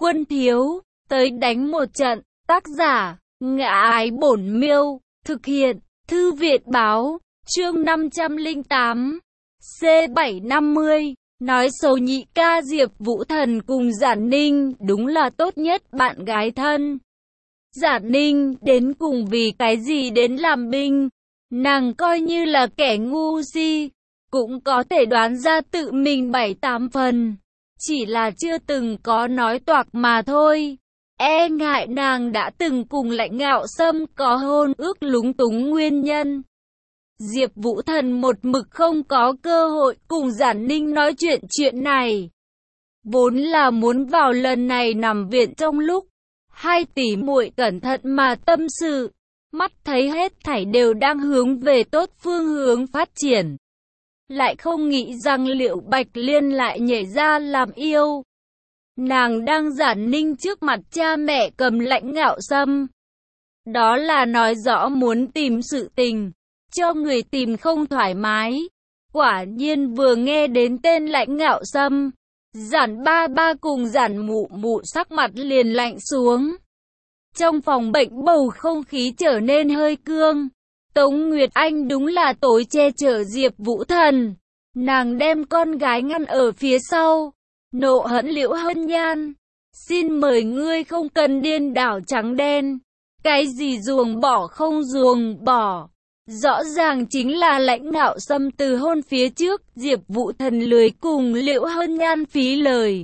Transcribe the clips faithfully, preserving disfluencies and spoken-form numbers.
Quân thiếu, tới đánh một trận. Tác giả, Ngã Ái Bổn Miêu. Thực hiện, Thư viện báo. Chương năm trăm lẻ tám. C bảy năm mươi. Nói xấu nhị ca Diệp Vũ Thần cùng Giản Ninh đúng là tốt nhất bạn gái thân. Giản Ninh đến cùng vì cái gì đến làm binh? Nàng coi như là kẻ ngu si, cũng có thể đoán ra tự mình bảy tám phần. Chỉ là chưa từng có nói toạc mà thôi. E ngại nàng đã từng cùng Lãnh Ngạo Sâm có hôn ước lúng túng nguyên nhân. Diệp Vũ Thần một mực không có cơ hội cùng Giản Ninh nói chuyện chuyện này. Vốn là muốn vào lần này nằm viện trong lúc hai tỷ muội cẩn thận mà tâm sự, mắt thấy hết thảy đều đang hướng về tốt phương hướng phát triển. Lại không nghĩ rằng Liệu Bạch Liên lại nhảy ra làm yêu. Nàng đang Giản Ninh trước mặt cha mẹ cầm Lãnh Ngạo Sâm. Đó là nói rõ muốn tìm sự tình, cho người tìm không thoải mái. Quả nhiên vừa nghe đến tên Lãnh Ngạo Sâm, Giản ba ba cùng Giản mụ mụ sắc mặt liền lạnh xuống. Trong phòng bệnh bầu không khí trở nên hơi cương. Tống Nguyệt Anh đúng là tối che chở Diệp Vũ Thần. Nàng đem con gái ngăn ở phía sau, nộ hẫn Liễu Hân Nhan. Xin mời ngươi không cần điên đảo trắng đen. Cái gì ruồng bỏ không ruồng bỏ. Rõ ràng chính là Lãnh Ngạo Sâm từ hôn phía trước, Diệp Vũ Thần lười cùng Liễu Hân Nhan phí lời.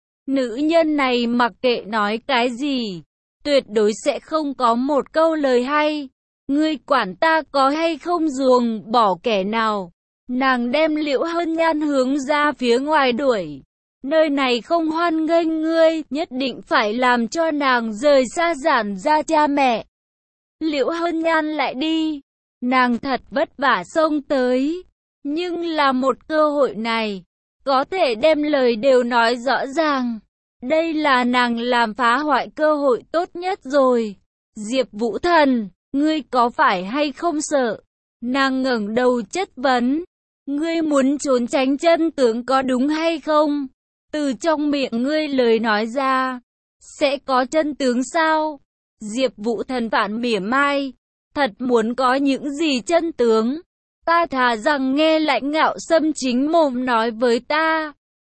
Nữ nhân này mặc kệ nói cái gì, tuyệt đối sẽ không có một câu lời hay. Ngươi quản ta có hay không ruồng bỏ kẻ nào. Nàng đem Liễu Hân Nhan hướng ra phía ngoài đuổi. Nơi này không hoan nghênh ngươi, nhất định phải làm cho nàng rời xa Giản gia cha mẹ. Liễu Hân Nhan lại đi. Nàng thật vất vả xông tới, nhưng là một cơ hội này, có thể đem lời đều nói rõ ràng. Đây là nàng làm phá hoại cơ hội tốt nhất rồi. Diệp Vũ Thần, ngươi có phải hay không sợ? Nàng ngẩng đầu chất vấn. Ngươi muốn trốn tránh chân tướng có đúng hay không? Từ trong miệng ngươi lời nói ra, sẽ có chân tướng sao? Diệp Vũ Thần phản mỉa mai. Thật muốn có những gì chân tướng, ta thà rằng nghe Lãnh Ngạo Sâm chính mồm nói với ta,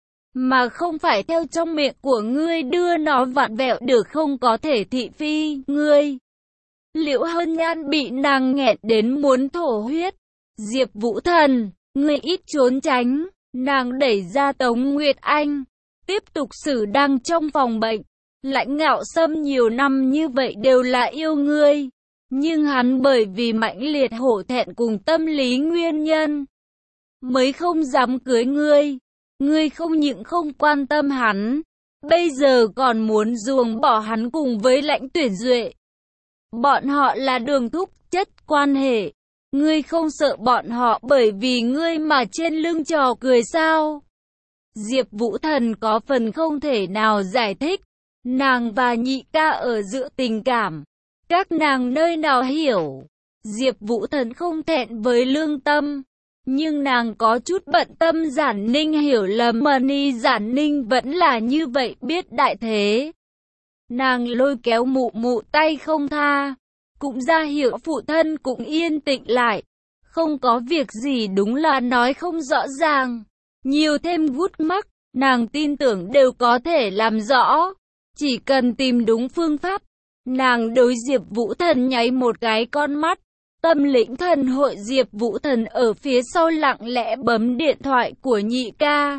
mà không phải theo trong miệng của ngươi đưa nó vặn vẹo được không có thể thị phi, ngươi. Liễu Hân Nhan bị nàng nghẹn đến muốn thổ huyết. Diệp Vũ Thần, ngươi ít trốn tránh. Nàng đẩy ra Tống Nguyệt Anh, tiếp tục xử đang trong phòng bệnh. Lãnh Ngạo Sâm nhiều năm như vậy đều là yêu ngươi. Nhưng hắn bởi vì mãnh liệt hổ thẹn cùng tâm lý nguyên nhân, mới không dám cưới ngươi. Ngươi không những không quan tâm hắn, bây giờ còn muốn ruồng bỏ hắn cùng với Lãnh Tuyển Duệ. Bọn họ là đường thúc chất quan hệ. Ngươi không sợ bọn họ bởi vì ngươi mà trên lưng trò cười sao? Diệp Vũ Thần có phần không thể nào giải thích. Nàng và nhị ca ở giữa tình cảm, các nàng nơi nào hiểu. Diệp Vũ Thần không thẹn với lương tâm, nhưng nàng có chút bận tâm Giản Ninh hiểu lầm mà ni Giản Ninh vẫn là như vậy biết đại thế. Nàng lôi kéo mụ mụ tay không tha, cũng ra hiệu phụ thân cũng yên tĩnh lại. Không có việc gì đúng là nói không rõ ràng, nhiều thêm gút mắc, nàng tin tưởng đều có thể làm rõ, chỉ cần tìm đúng phương pháp. Nàng đối Diệp Vũ Thần nháy một cái con mắt. Tâm lĩnh thần hội Diệp Vũ Thần ở phía sau lặng lẽ bấm điện thoại của nhị ca.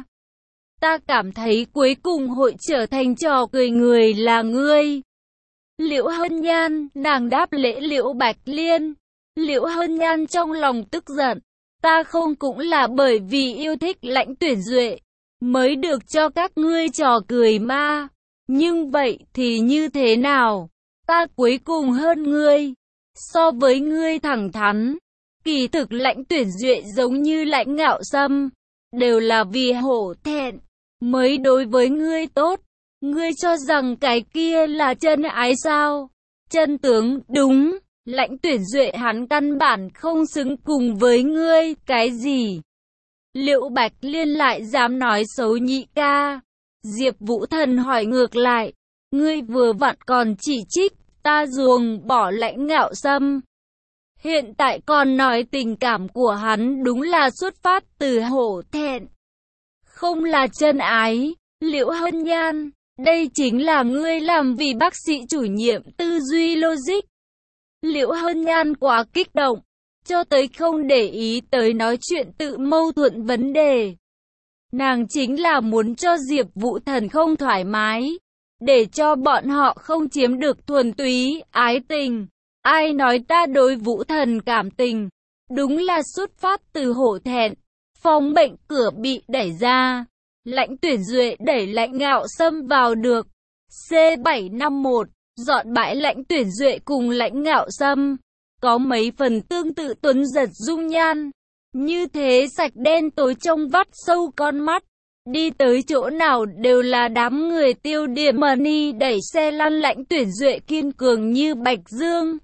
Ta cảm thấy cuối cùng hội trở thành trò cười người là ngươi. Liễu Hân Nhan, nàng đáp lễ Liễu Bạch Liên. Liễu Hân Nhan trong lòng tức giận. Ta không cũng là bởi vì yêu thích Lãnh Tuyển Duệ, mới được cho các ngươi trò cười ma. Nhưng vậy thì như thế nào? Ta cuối cùng hơn ngươi. So với ngươi thẳng thắn, kỳ thực Lãnh Tuyển Duệ giống như Lãnh Ngạo Sâm, đều là vì hổ thẹn, mới đối với ngươi tốt. Ngươi cho rằng cái kia là chân ái sao? Chân tướng, đúng, Lãnh Tuyển Duệ hắn căn bản không xứng cùng với ngươi, cái gì? Liễu Bạch Liên lại dám nói xấu nhị ca? Diệp Vũ Thần hỏi ngược lại, ngươi vừa vặn còn chỉ trích ta ruồng bỏ Lãnh Ngạo Sâm. Hiện tại còn nói tình cảm của hắn đúng là xuất phát từ hổ thẹn, không là chân ái. Liễu Hân Nhan, đây chính là ngươi làm vì bác sĩ chủ nhiệm tư duy logic. Liễu Hân Nhan quá kích động, cho tới không để ý tới nói chuyện tự mâu thuẫn vấn đề. Nàng chính là muốn cho Diệp Vũ Thần không thoải mái, để cho bọn họ không chiếm được thuần túy ái tình. Ai nói ta đối Vũ Thần cảm tình, đúng là xuất phát từ hổ thẹn. Phòng bệnh cửa bị đẩy ra, Lãnh Tuyển Duệ đẩy Lãnh Ngạo Sâm vào được. C bảy năm mốt, dọn bãi Lãnh Tuyển Duệ cùng Lãnh Ngạo Sâm, có mấy phần tương tự tuấn giật dung nhan. Như thế sạch đen tối trong vắt sâu con mắt, đi tới chỗ nào đều là đám người tiêu điểm. Money đẩy xe lăn Lãnh Tuyển Duệ kiên cường như bạch dương,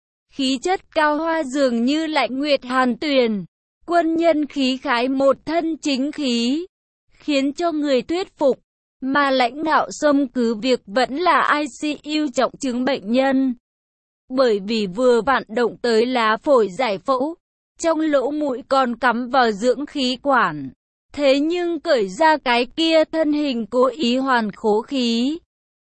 khí chất cao hoa dường như Lãnh Nguyệt Hàn Tuyền, quân nhân khí khái một thân chính khí, khiến cho người thuyết phục. Mà Lãnh Ngạo Sâm cứ việc vẫn là i xê u trọng chứng bệnh nhân, bởi vì vừa vặn động tới lá phổi giải phẫu, trong lỗ mũi còn cắm vào dưỡng khí quản. Thế nhưng cởi ra cái kia thân hình cố ý hoàn khố khí,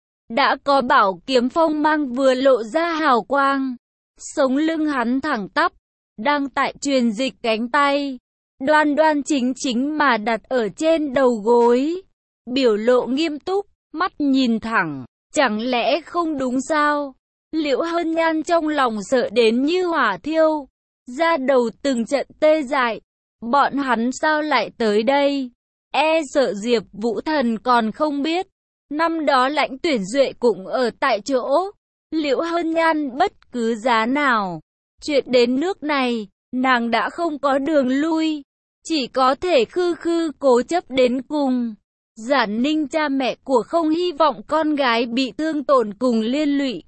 đã có bảo kiếm phong mang vừa lộ ra hào quang. Sống lưng hắn thẳng tắp, đang tại truyền dịch cánh tay, đoan đoan chính chính mà đặt ở trên đầu gối, biểu lộ nghiêm túc, mắt nhìn thẳng. Chẳng lẽ không đúng sao? Liễu Hân Nhan trong lòng sợ đến như hỏa thiêu, da đầu từng trận tê dại. Bọn hắn sao lại tới đây? E sợ Diệp Vũ Thần còn không biết, năm đó Lãnh Tuyển Duệ cũng ở tại chỗ. Liễu Hân Nhan bất cứ giá nào, chuyện đến nước này, nàng đã không có đường lui, chỉ có thể khư khư cố chấp đến cùng. Giản Ninh cha mẹ của không hy vọng con gái bị thương tổn cùng liên lụy.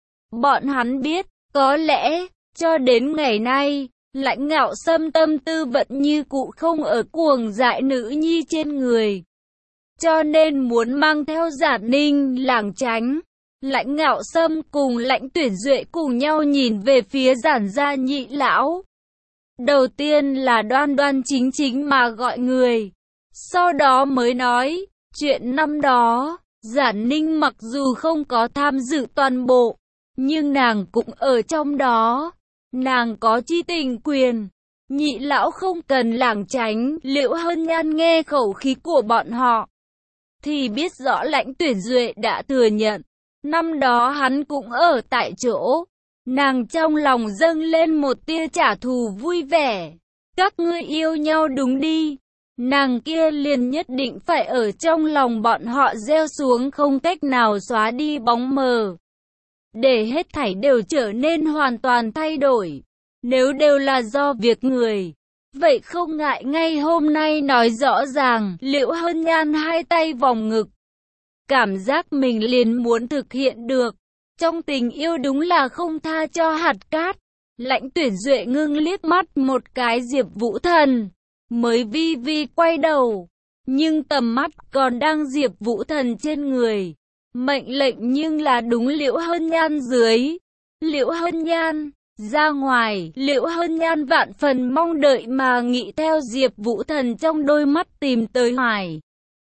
Bọn hắn biết, có lẽ, cho đến ngày nay, Lãnh Ngạo Sâm tâm tư vẫn như cũ không ở cuồng dại nữ nhi trên người, cho nên muốn mang theo Giản Ninh lảng tránh. Lãnh Ngạo Sâm cùng Lãnh Tuyển Duệ cùng nhau nhìn về phía Giản gia nhị lão. Đầu tiên là đoan đoan chính chính mà gọi người, sau đó mới nói, chuyện năm đó, Giản Ninh mặc dù không có tham dự toàn bộ, nhưng nàng cũng ở trong đó, nàng có chi tình quyền. Nhị lão không cần lảng tránh. Liễu Hân Nhan nghe khẩu khí của bọn họ, thì biết rõ Lãnh Tuyển Duệ đã thừa nhận, năm đó hắn cũng ở tại chỗ. Nàng trong lòng dâng lên một tia trả thù vui vẻ. Các ngươi yêu nhau đúng đi. Nàng kia liền nhất định phải ở trong lòng bọn họ gieo xuống không cách nào xóa đi bóng mờ, để hết thảy đều trở nên hoàn toàn thay đổi. Nếu đều là do việc người, vậy không ngại ngay hôm nay nói rõ ràng. Liễu Hân Nhan hai tay vòng ngực, cảm giác mình liền muốn thực hiện được. Trong tình yêu đúng là không tha cho hạt cát. Lãnh Tuyển Duệ ngưng liếc mắt một cái Diệp Vũ Thần, mới vi vi quay đầu, nhưng tầm mắt còn đang Diệp Vũ Thần trên người. Mệnh lệnh nhưng là đúng Liễu Hân Nhan dưới. Liễu Hân Nhan ra ngoài. Liễu Hân Nhan vạn phần mong đợi mà nghĩ theo Diệp Vũ Thần trong đôi mắt tìm tới hoài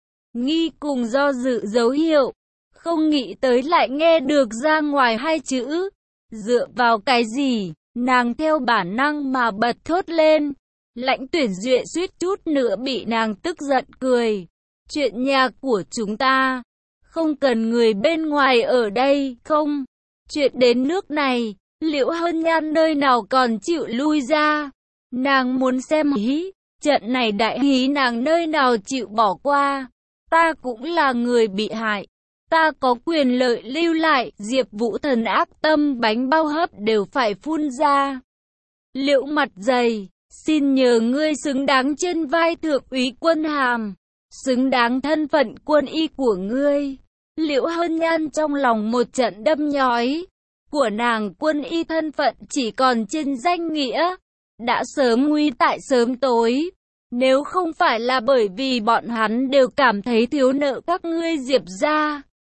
nghi cùng do dự dấu hiệu, không nghĩ tới lại nghe được ra ngoài hai chữ. Dựa vào cái gì? Nàng theo bản năng mà bật thốt lên. Lãnh Tuyển Duệ suýt chút nữa bị nàng tức giận cười. Chuyện nhà của chúng ta, không cần người bên ngoài ở đây, không? Chuyện đến nước này, Liễu Hân Nhan nơi nào còn chịu lui ra? Nàng muốn xem hí, trận này đại hí nàng nơi nào chịu bỏ qua? Ta cũng là người bị hại, ta có quyền lợi lưu lại. Diệp Vũ Thần ác tâm bánh bao hấp đều phải phun ra. Liễu mặt dày, xin nhờ ngươi xứng đáng trên vai thượng úy quân hàm, xứng đáng thân phận quân y của ngươi. Liễu Hân Nhan trong lòng một trận đâm nhói. Của nàng quân y thân phận chỉ còn trên danh nghĩa, đã sớm nguy tại sớm tối. Nếu không phải là bởi vì bọn hắn đều cảm thấy thiếu nợ các ngươi Diệp gia,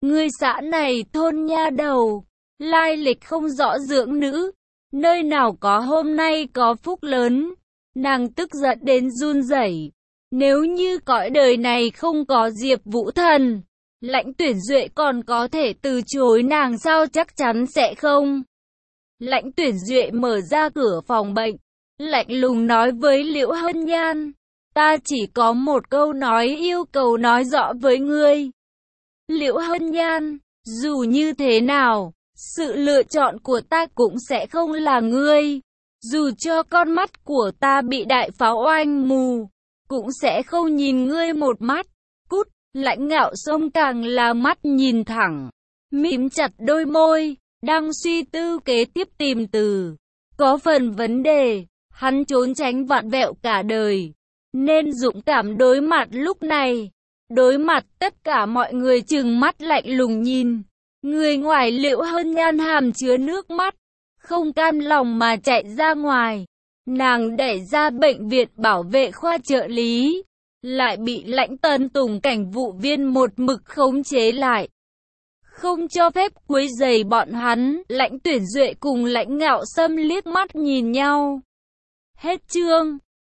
Người xã này thôn nha đầu, lai lịch không rõ dưỡng nữ, nơi nào có hôm nay có phúc lớn. Nàng tức giận đến run rẩy. Nếu như cõi đời này không có Diệp Vũ Thần, Lãnh Tuyển Duệ còn có thể từ chối nàng sao? Chắc chắn sẽ không. Lãnh Tuyển Duệ mở ra cửa phòng bệnh, lạnh lùng nói với Liễu Hân Nhan, ta chỉ có một câu nói yêu cầu nói rõ với ngươi. Liễu Hân Nhan, dù như thế nào, sự lựa chọn của ta cũng sẽ không là ngươi. Dù cho con mắt của ta bị đại pháo oanh mù, cũng sẽ không nhìn ngươi một mắt. Cút. Lãnh Ngạo Sông càng là mắt nhìn thẳng, mím chặt đôi môi, đang suy tư kế tiếp tìm từ. Có phần vấn đề, hắn trốn tránh vặn vẹo cả đời, nên dũng cảm đối mặt lúc này. Đối mặt tất cả mọi người trừng mắt lạnh lùng nhìn. Người ngoài Liễu Hân Nhan hàm chứa nước mắt, không cam lòng mà chạy ra ngoài. Nàng đẩy ra bệnh viện bảo vệ khoa trợ lý, lại bị Lãnh Tấn Tùng cảnh vụ viên một mực khống chế lại, không cho phép quấy rầy bọn hắn. Lãnh Tuyển Duệ cùng Lãnh Ngạo Sâm liếc mắt nhìn nhau. Hết chương.